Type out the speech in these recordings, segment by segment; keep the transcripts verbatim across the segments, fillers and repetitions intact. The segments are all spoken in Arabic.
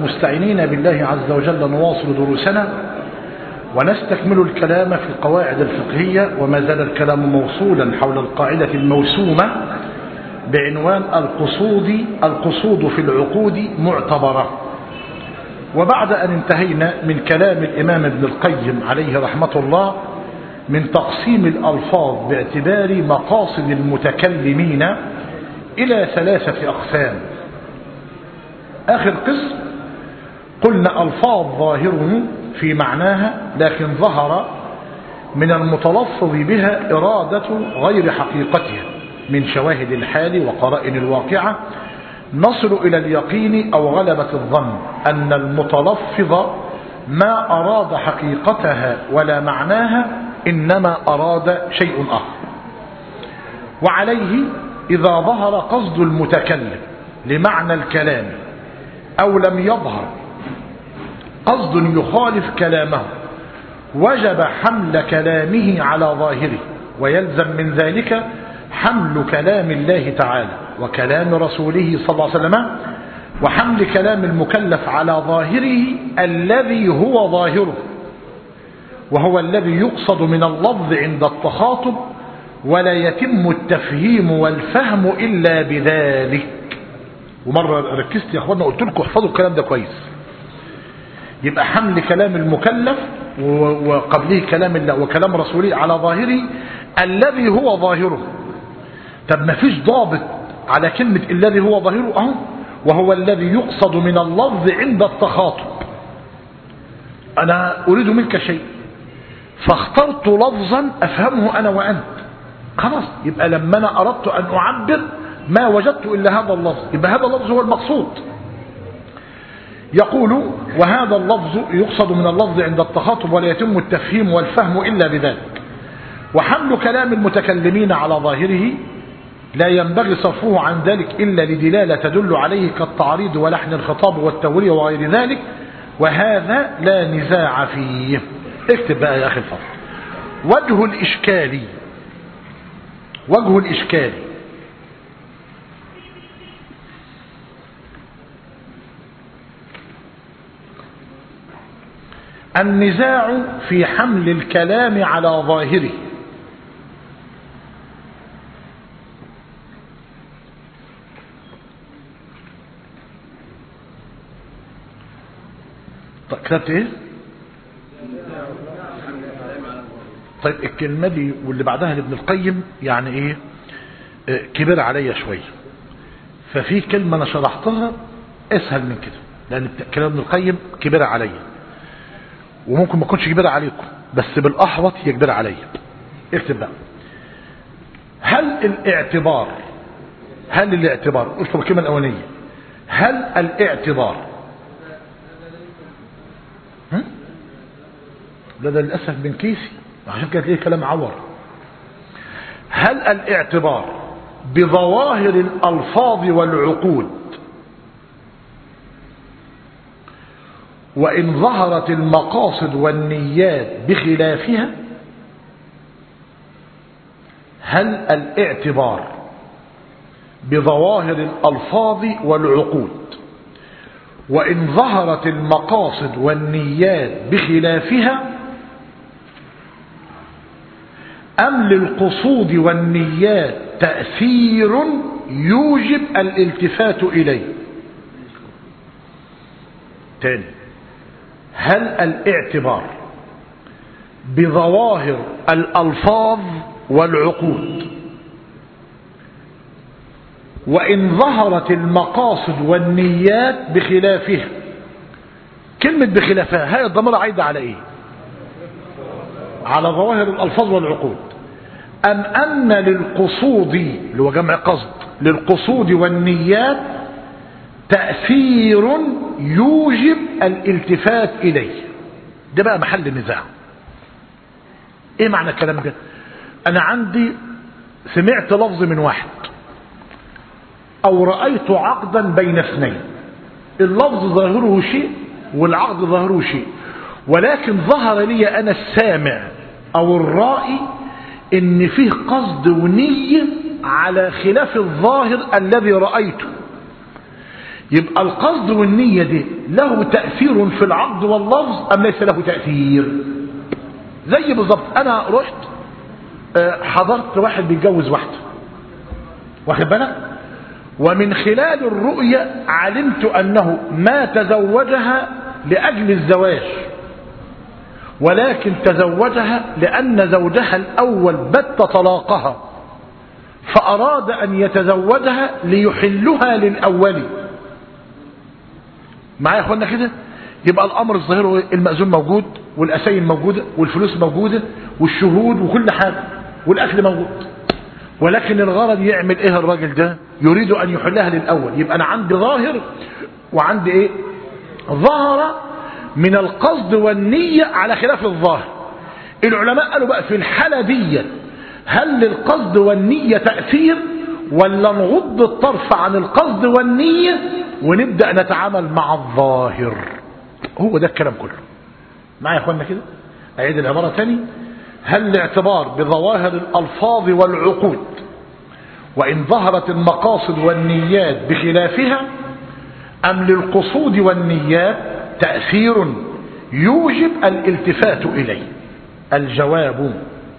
مستعينين بالله عز وجل نواصل دروسنا ونستكمل الكلام في القواعد الفقهية، وما زال الكلام موصولا حول القاعدة الموسومة بعنوان القصود القصود في العقود معتبرة. وبعد أن انتهينا من كلام الإمام ابن القيم عليه رحمة الله من تقسيم الألفاظ باعتبار مقاصد المتكلمين إلى ثلاثة أقسام. آخر قسم قلنا ألفاظ ظاهره في معناها لكن ظهر من المتلفظ بها إرادة غير حقيقتها من شواهد الحال وقرائن الواقعة، نصل إلى اليقين أو غلبة الظن أن المتلفظ ما أراد حقيقتها ولا معناها، إنما أراد شيء آخر. وعليه إذا ظهر قصد المتكلم لمعنى الكلام أو لم يظهر قصد يخالف كلامه وجب حمل كلامه على ظاهره، ويلزم من ذلك حمل كلام الله تعالى وكلام رسوله صلى الله عليه وسلم، وحمل كلام المكلف على ظاهره الذي هو ظاهره، وهو الذي يقصد من اللفظ عند التخاطب، ولا يتم التفهيم والفهم إلا بذلك. ومرة ركزت يا أخوانا قلت لكم احفظوا الكلام ده كويس. يبقى حمل كلام المكلف وقبله كلام الله وكلام رسوله على ظاهره الذي هو ظاهره. طب ما فيش ضابط على كلمة الذي هو ظاهره اهو، وهو الذي يقصد من اللفظ عند التخاطب. أنا أريد منك شيء فاخترت لفظا أفهمه أنا وأنت، خلاص يبقى لما أنا أردت أن أعبر ما وجدت إلا هذا اللفظ، يبقى هذا اللفظ هو المقصود. يقول وهذا اللفظ يقصد من اللفظ عند التخاطب ولا يتم التفهيم والفهم إلا بذلك. وحمل كلام المتكلمين على ظاهره لا ينبغي صرفه عن ذلك إلا لدلالة تدل عليه كالتعريض ولحن الخطاب والتورية وغير ذلك، وهذا لا نزاع فيه. اكتب بقى يا أخي الفضل. وجه الإشكال وجه الإشكال النزاع في حمل الكلام على ظاهره. طيب كتبت ايه؟ طيب الكلمة دي واللي بعدها لابن القيم يعني ايه اه كبر عليا شوية، ففي كلمة انا شرحتها اسهل من كده، لان كلام ابن القيم كبر عليا وممكن ما كنتش كبيرة عليكم، بس بالأحوط هي كبيرة عليا. اكتب بقى. هل الاعتبار هل الاعتبار اكتب الكلمة الأولانية. هل الاعتبار هم؟ ده ده للأسف من كيسي عشان كده تلاقيه كلام عور. هل الاعتبار بظواهر الألفاظ والعقود وإن ظهرت المقاصد والنيات بخلافها؟ هل الاعتبار بظواهر الألفاظ والعقود وإن ظهرت المقاصد والنيات بخلافها، أم للقصود والنيات تأثير يوجب الالتفات إليه؟ تاني، هل الاعتبار بظواهر الألفاظ والعقود وإن ظهرت المقاصد والنيات بخلافها، كلمة بخلافها هاي الضمير عايدة على ايه؟ على ظواهر الألفاظ والعقود، أم أن للقصود اللي هو جمع قصد للقصود والنيات تأثير يوجب الالتفات إليه؟ ده بقى محل النزاع. ايه معنى الكلام ده؟ انا عندي سمعت لفظ من واحد او رأيت عقدا بين اثنين، اللفظ ظاهره شيء والعقد ظاهره شيء، ولكن ظهر لي انا السامع او الرائي ان فيه قصد ونية على خلاف الظاهر الذي رأيته. يبقى القصد والنية دي له تأثير في العقد واللفظ أم ليس له تأثير؟ زي بالضبط أنا رحت حضرت واحد بيتجوز واحدة، واخد بالك، ومن خلال الرؤية علمت أنه ما تزوجها لأجل الزواج، ولكن تزوجها لأن زوجها الأول بت طلاقها فأراد أن يتزوجها ليحلها للأول. معايا يا اخوانا كده؟ يبقى الأمر الظاهر المأذون موجود والأساين موجودة والفلوس موجودة والشهود وكل حاجة والأكل موجود، ولكن الغرض يعمل ايه الراجل ده؟ يريد أن يحلها للأول. يبقى أنا عندي ظاهر وعندي ايه؟ ظهر من القصد والنية على خلاف الظاهر. العلماء قالوا بقى في الحالة دي هل للقصد والنية تأثير ولا نغض الطرف عن القصد والنية ونبدأ نتعامل مع الظاهر؟ هو ده الكلام كله. معايا يا اخوانا كده؟ أعيد العبارة تاني. هل الاعتبار بظواهر الألفاظ والعقود وإن ظهرت المقاصد والنيات بخلافها أم للقصود والنيات تأثير يوجب الالتفات إليه؟ الجواب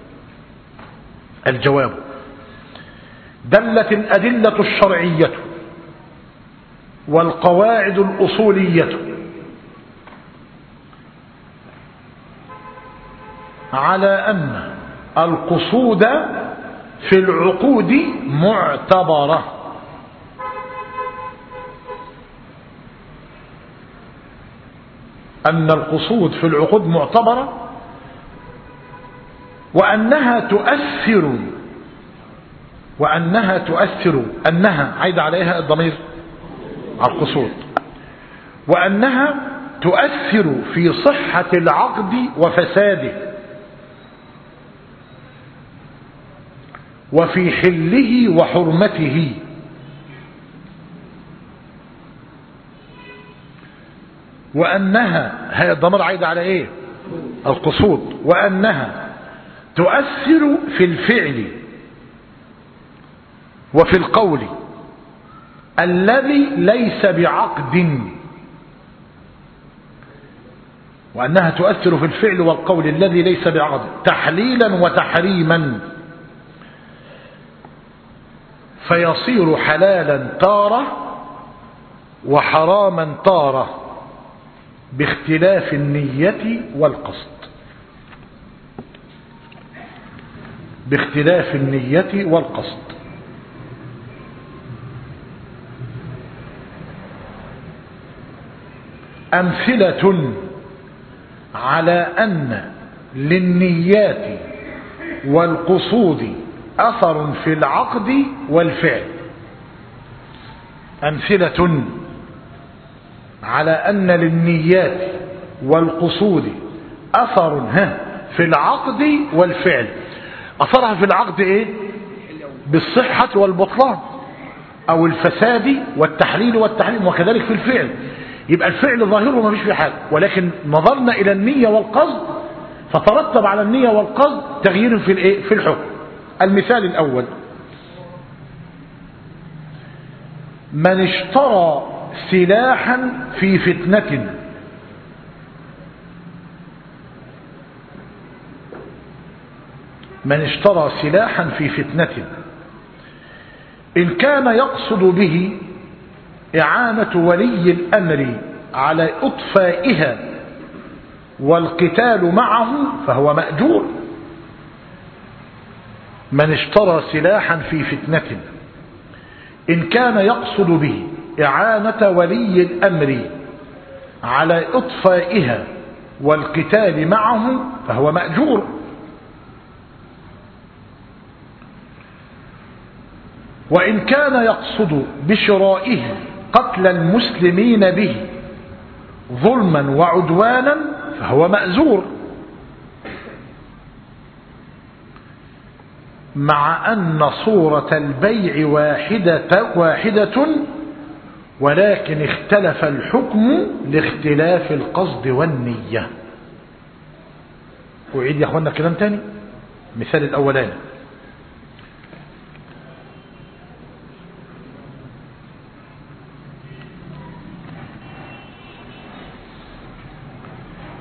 الجواب دلت الأدلة الشرعية والقواعد الأصولية على أن القصود في العقود معتبرة، أن القصود في العقود معتبرة وأنها تؤثر وأنها تؤثر أنها عايد عليها الضمير على القصود، وأنها تؤثر في صحة العقد وفساده وفي حله وحرمته، وأنها هي الضمير عايد على ايه؟ القصود، وأنها تؤثر في الفعل وفي القول الذي ليس بعقد، وأنها تؤثر في الفعل والقول الذي ليس بعقد تحليلا وتحريما، فيصير حلالا تارة وحراما تارة باختلاف النية والقصد، باختلاف النية والقصد. أمثلة على أن للنيات والقصود أثر في العقد والفعل. أمثلة على أن للنيات والقصود أثر في العقد والفعل. أثرها في العقد إيه؟ بالصحة والبطلان أو الفساد والتحليل والتحريم، وكذلك في الفعل. يبقى الفعل ظاهره ما فيش فيه حاجة، ولكن نظرنا إلى النية والقصد فترتب على النية والقصد تغيير في الإيه؟ في الحكم. المثال الأول: من اشترى سلاحا في فتنة من اشترى سلاحا في فتنة إن كان يقصد به إعانة ولي الأمر على إطفائها والقتال معه فهو مأجور. من اشترى سلاحا في فتنة إن كان يقصد به إعانة ولي الأمر على إطفائها والقتال معه فهو مأجور. وإن كان يقصد بشرائه قتل المسلمين به ظلما وعدوانا فهو مأزور، مع أن صورة البيع واحدة, واحدة ولكن اختلف الحكم لاختلاف القصد والنية. أعيد يا أخوانا كلام تاني. مثال الأولاني: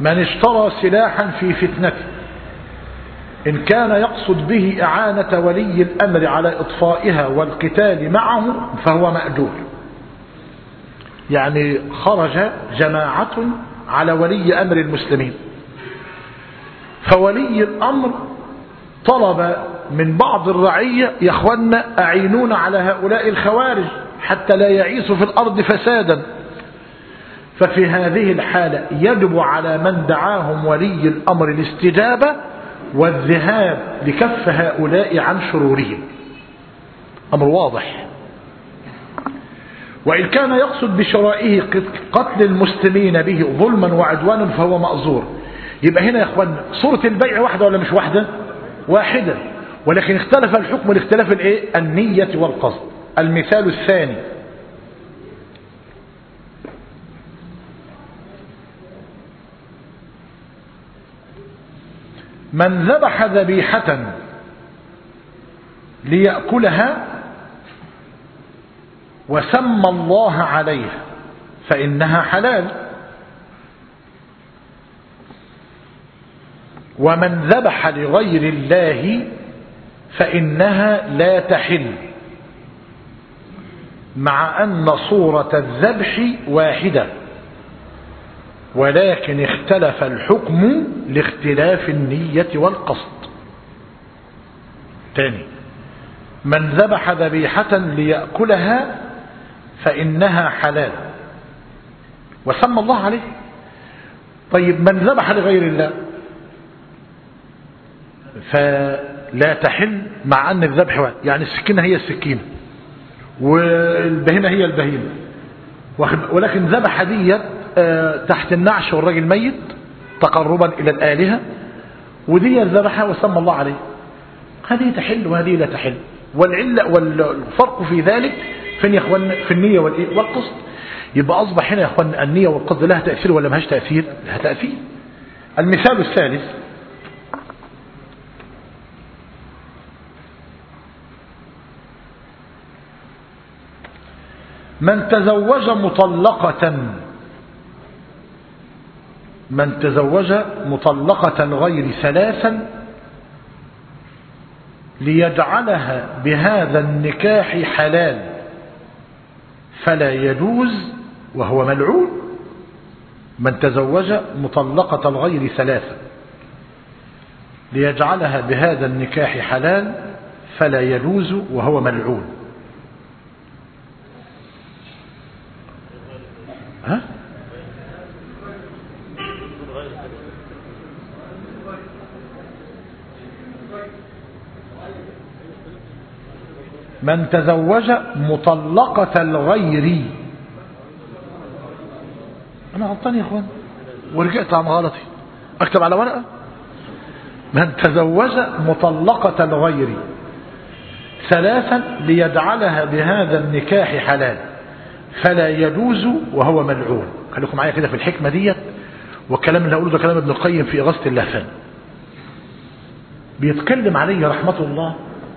من اشترى سلاحا في فتنته إن كان يقصد به إعانة ولي الأمر على إطفائها والقتال معه فهو مأجور. يعني خرج جماعة على ولي أمر المسلمين، فولي الأمر طلب من بعض الرعية يا اخوانا أعينون على هؤلاء الخوارج حتى لا يعيثوا في الأرض فسادا. ففي هذه الحالة يجب على من دعاهم ولي الأمر الاستجابة والذهاب لكف هؤلاء عن شرورهم. أمر واضح. وإن كان يقصد بشرائه قتل المسلمين به ظلما وعدوانا فهو مأزور. يبقى هنا يا اخوان صورة البيع واحدة ولا مش واحدة؟ واحدة، ولكن اختلف الحكم لاختلاف الايه؟ النية والقصد. المثال الثاني: من ذبح ذبيحة ليأكلها وسمى الله عليها فإنها حلال، ومن ذبح لغير الله فإنها لا تحل، مع أن صورة الذبح واحدة ولكن اختلف الحكم لاختلاف النية والقصد. تاني: من ذبح ذبيحة ليأكلها فإنها حلال وسمى الله عليه. طيب من ذبح لغير الله فلا تحل، مع أن الذبح واحد، يعني السكينة هي السكينة والبهيمة هي البهيمة، ولكن ذبح ديت تحت النعش والراجل ميت تقربا إلى الآلهة، ودي ذبحها وسمى الله عليه. هذه تحل وهذه لا تحل. والعلة والفرق في ذلك فين يا اخوان؟ في النية والقصد. يبقى أصبح هنا يا اخوان النية والقصد لها تأثير ولا ماهاش تأثير؟ لها تأثير. المثال الثالث: من تزوج مطلقة من تزوج مطلقة غير ثلاثا ليجعلها بهذا النكاح حلال فلا يجوز وهو ملعون. من تزوج مطلقة غير ثلاثا ليجعلها بهذا النكاح حلال فلا يجوز وهو ملعون. ها؟ من تزوج مطلقة الغير، أنا غلطان يا أخوان ورجعت عن غلطي، أكتب على ورقة: من تزوج مطلقة الغير ثلاثا ليجعلها بهذا النكاح حلال فلا يجوز وهو ملعون. خليكم معايا كده في الحكمة ديت، والكلام اللي هقوله ده كلام ابن القيم في إغاثة اللهفان. بيتكلم عليه رحمة الله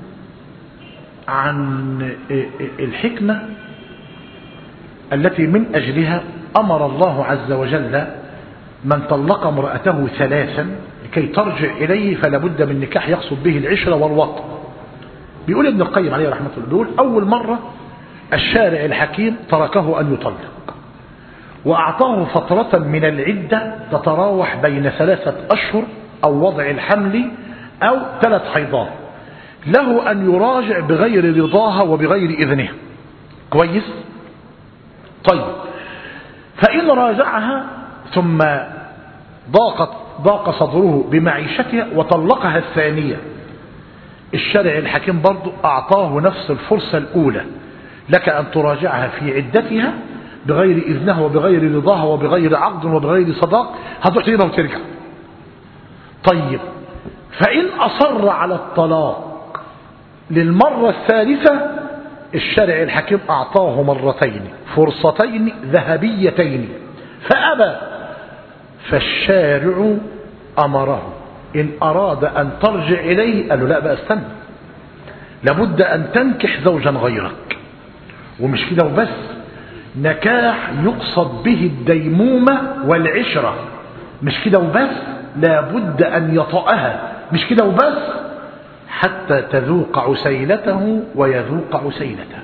عن الحكمة التي من أجلها أمر الله عز وجل من طلق امرأته ثلاثا لكي ترجع إليه فلا بد من نكاح يقصد به العشرة والوطن. بيقول ابن القيم عليه رحمة الله، بيقول أول مرة الشارع الحكيم تركه أن يطلق وأعطاه فترة من العدة تتراوح بين ثلاثة أشهر أو وضع الحمل أو ثلاث حيضات، له أن يراجع بغير رضاها وبغير إذنها. كويس؟ طيب، فإن راجعها ثم ضاقت ضاق صدره بمعيشتها وطلقها الثانية، الشارع الحكيم برضو أعطاه نفس الفرصة الأولى، لك أن تراجعها في عدتها بغير إذنها وبغير رضاها وبغير عقد وبغير صداق، هتروح تجيبها وترجع. طيب، فإن أصر على الطلاق للمرة الثالثة، الشارع الحكيم أعطاه مرتين فرصتين ذهبيتين فأبى، فالشارع أمره إن أراد أن ترجع إليه قال له لا بقى استنى، لابد أن تنكح زوجا غيرك. ومش كده وبس، نكاح يقصد به الديمومة والعشرة، مش كده وبس، لابد أن يطأها، مش كده وبس، حتى تذوق عسيلته ويذوق عسيلته.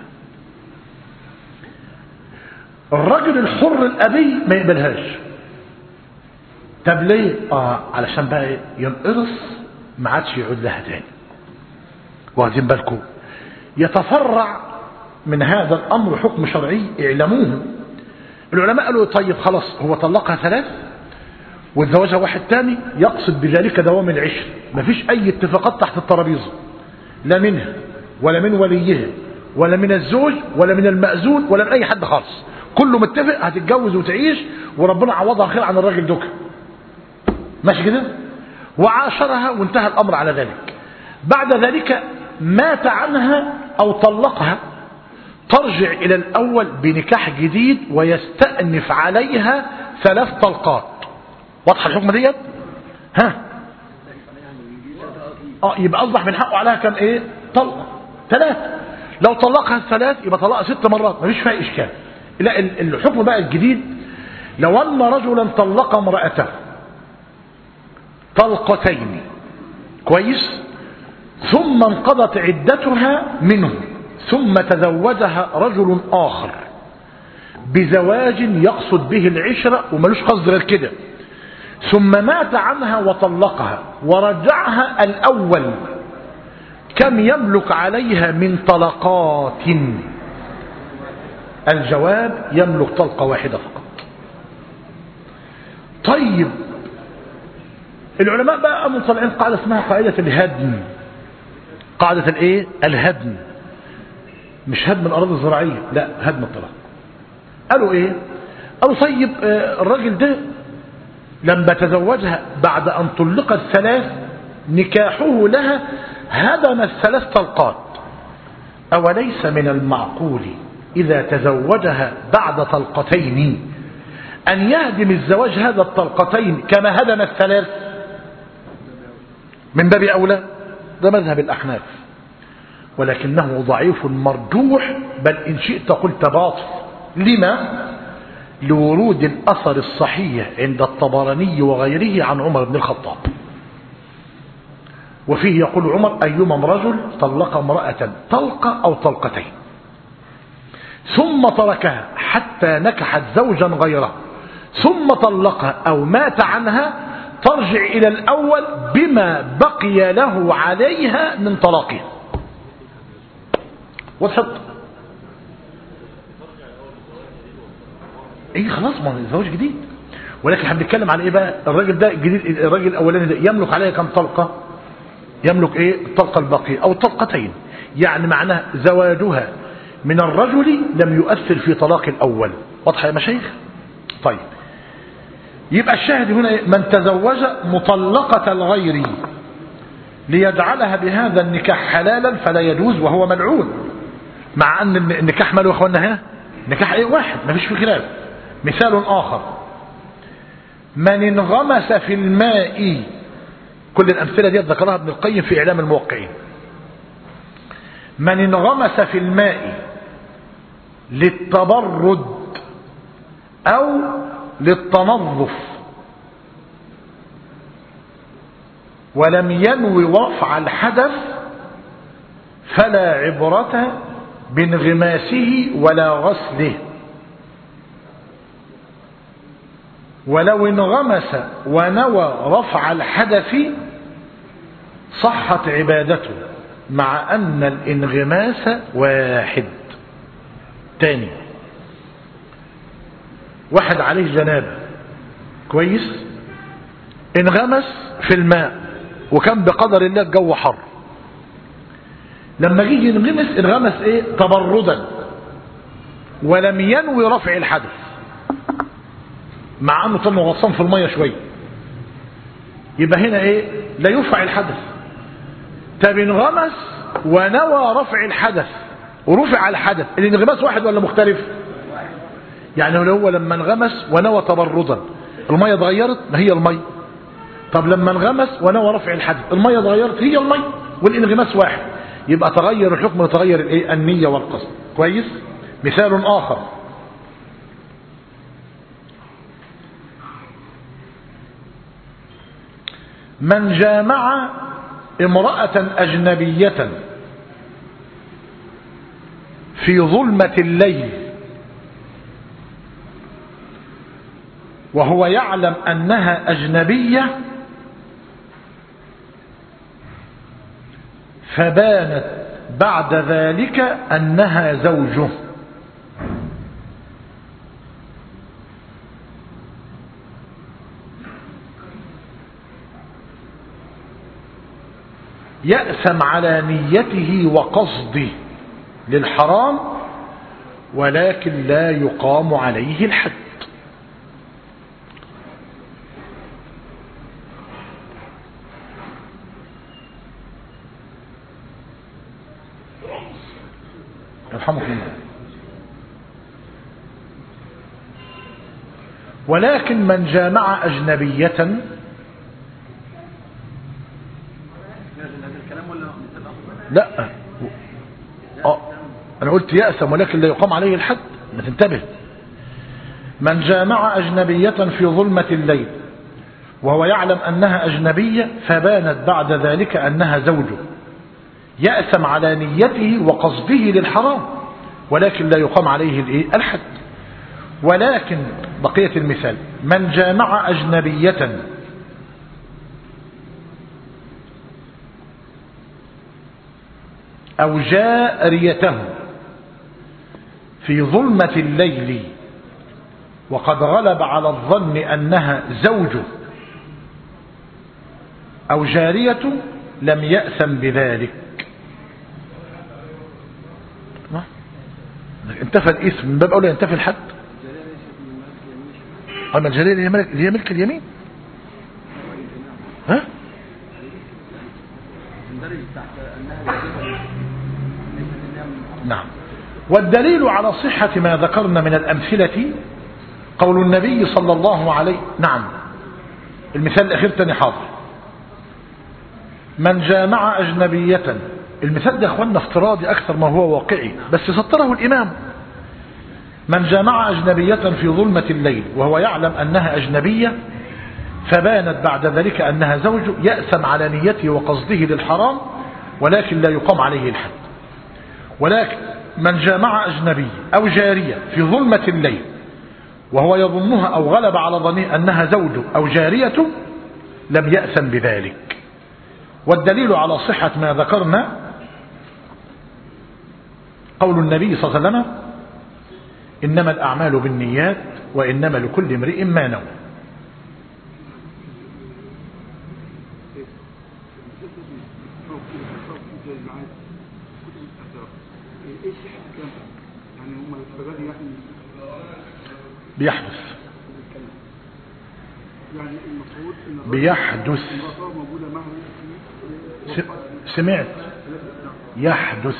الرجل الحر الأبي ما يقبلهاش. طب ليه؟ آه علشان بقى ينقرص ما عادش يعود لها تاني. واخدين بالكم؟ يتفرع من هذا الأمر حكم شرعي اعلموه. العلماء قالوا طيب خلاص هو طلقها ثلاث واتزوجها واحد تاني، يقصد بذلك دوام العشر، مفيش أي اتفاقات تحت الترابيزة، لا منها ولا من وليها ولا من الزوج ولا من المأذون ولا من أي حد خالص، كله متفق هتتجوز وتعيش وربنا عوضها خير عن الراجل دوكا. ماشي كده؟ وعاشرها وانتهى الأمر على ذلك. بعد ذلك مات عنها أو طلقها، ترجع إلى الأول بنكاح جديد ويستأنف عليها ثلاث طلقات. واضحة الحكمة ديت؟ ها؟ اه يبقى أصبح من حقه عليها كم إيه؟ طلقة ثلاث. لو طلقها الثلاث يبقى طلقها ست مرات، مفيش فيها إشكال. لا الحكم بقى الجديد، لو أن رجلا طلق امرأته طلقتين كويس، ثم انقضت عدتها منه، ثم تزوجها رجل آخر بزواج يقصد به العشرة وملوش قصد غير كده، ثم مات عنها وطلقها ورجعها الأول، كم يملك عليها من طلقات؟ الجواب يملك طلقة واحدة فقط. طيب العلماء بقى قاموا طالعين قاعدة اسمها قاعدة الهدم. قاعدة الايه؟ الهدم. مش هدم الأراضي الزراعية، لا هدم الطلاق. قالوا ايه؟ قالوا طيب الراجل ده لما تزوجها بعد أن طلقت ثلاث، نكاحه لها هدم الثلاث طلقات، أوليس من المعقول إذا تزوجها بعد طلقتين أن يهدم الزواج هذا الطلقتين كما هدم الثلاث؟ من باب أولى. ده مذهب الأحناف، ولكنه ضعيف مرجوح، بل إن شئت قلت باطل. لما؟ لورود الأثر الصحيح عند الطبراني وغيره عن عمر بن الخطاب، وفيه يقول عمر: أيما رجل طلق امرأة طلقة أو طلقتين ثم تركها حتى نكحت زوجا غيره ثم طلقها أو مات عنها، ترجع إلى الأول بما بقي له عليها من طلاقها. وضحت؟ ايه خلاص، ما الزواج جديد، ولكن احنا بنتكلم على ايه بقى؟ الراجل ده جديد، الراجل الاولاني ده يملك عليها كم طلقه؟ يملك ايه؟ الطلقه الباقيه او الطلقتين، يعني معناه زواجها من الرجل لم يؤثر في طلاق الاول. واضحه يا مشايخ؟ طيب يبقى الشاهد هنا من تزوج مطلقه الغير ليجعلها بهذا النكاح حلالا فلا يجوز وهو ملعون، مع ان النكاح ماله يا اخوانا؟ ها نكاح ايه؟ واحد، ما فيش فيه خلاف. مثال آخر: من انغمس في الماء. كل الأمثلة دي ذكرها ابن القيم في إعلام الموقعين. من انغمس في الماء للتبرد أو للتنظف ولم ينوي رفع الحدث فلا عبرة بانغماسه ولا غسله، ولو انغمس ونوى رفع الحدث صحت عبادته مع أن الانغماس واحد. تاني، واحد عليه جنابه كويس، انغمس في الماء وكان بقدر الله الجو حر، لما يجي ينغمس انغمس ايه؟ تبردا، ولم ينوي رفع الحدث، مع انه طلع غطسان في الميه شويه، يبقى هنا ايه؟ لا يرفع الحدث. طب انغمس ونوى رفع الحدث ورفع الحدث، الانغماس واحد ولا مختلف؟ يعني لو هو لما انغمس ونوى تبردا الميه اتغيرت، ما هي الميه. طب لما انغمس ونوى رفع الحدث الميه اتغيرت، هي الميه، والانغماس واحد، يبقى تغير الحكم وتغير الايه؟ النيه والقصد. كويس؟ مثال آخر: من جامع امرأة أجنبية في ظلمة الليل وهو يعلم أنها أجنبية فبانت بعد ذلك أنها زوجه، يأثم على نيته وقصده للحرام ولكن لا يقام عليه الحد. يرحمكم الله. ولكن من جامع أجنبية لا أه. أنا قلت يأثم ولكن لا يقام عليه الحد، ما تنتبه. من جامع أجنبية في ظلمة الليل وهو يعلم أنها أجنبية فبانت بعد ذلك أنها زوجه، يأثم على نيته وقصده للحرام ولكن لا يقام عليه الحد. ولكن بقية المثال من جامع أجنبية أو جاريته في ظلمة الليل وقد غلب على الظن أنها زوجه أو جاريته لم يأثم بذلك. انتفى الاسم من باب أولى ينتفي الحد. أما الجارية اللي هي ملك, اللي هي ملك اليمين. ها؟ نعم. والدليل على صحة ما ذكرنا من الأمثلة قول النبي صلى الله عليه نعم المثال الأخير تاني حاضر. من جامع أجنبية، المثال ده يا أخوانا افتراضي أكثر ما هو واقعي بس سطره الإمام. من جامع أجنبية في ظلمة الليل وهو يعلم أنها أجنبية فبانت بعد ذلك أنها زوجه يأثم على نيته وقصده للحرام ولكن لا يقام عليه الحد. ولكن من جامع أجنبي أو جارية في ظلمة الليل وهو يظنها أو غلب على ظنه أنها زوجه أو جاريته لم يأثم بذلك. والدليل على صحة ما ذكرنا قول النبي صلى الله عليه وسلم إنما الأعمال بالنيات وإنما لكل امرئ ما نوى. بيحدث بيحدث سمعت يحدث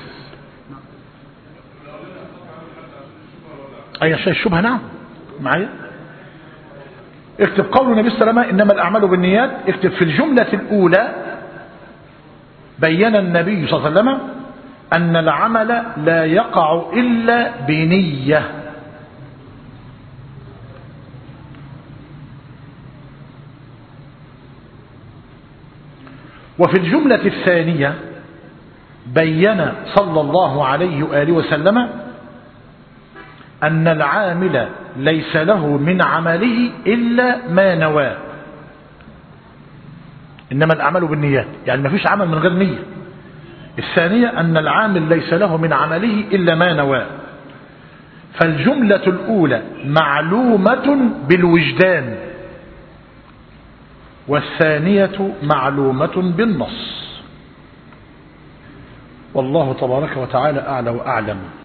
أي شيء الشبهة. نعم معايا. اكتب قول النبي صلى الله عليه وسلم إنما الأعمال بالنيات. اكتب في الجملة الأولى بين النبي صلى الله عليه وسلم أن العمل لا يقع إلا بنية. وفي الجملة الثانية بين صلى الله عليه وآله وسلم أن العامل ليس له من عمله إلا ما نوى. إنما الأعمال بالنيات يعني ما فيش عمل من غير نية. الثانية أن العامل ليس له من عمله إلا ما نوى. فالجملة الأولى معلومة بالوجدان والثانية معلومة بالنص. والله تبارك وتعالى أعلى وأعلم.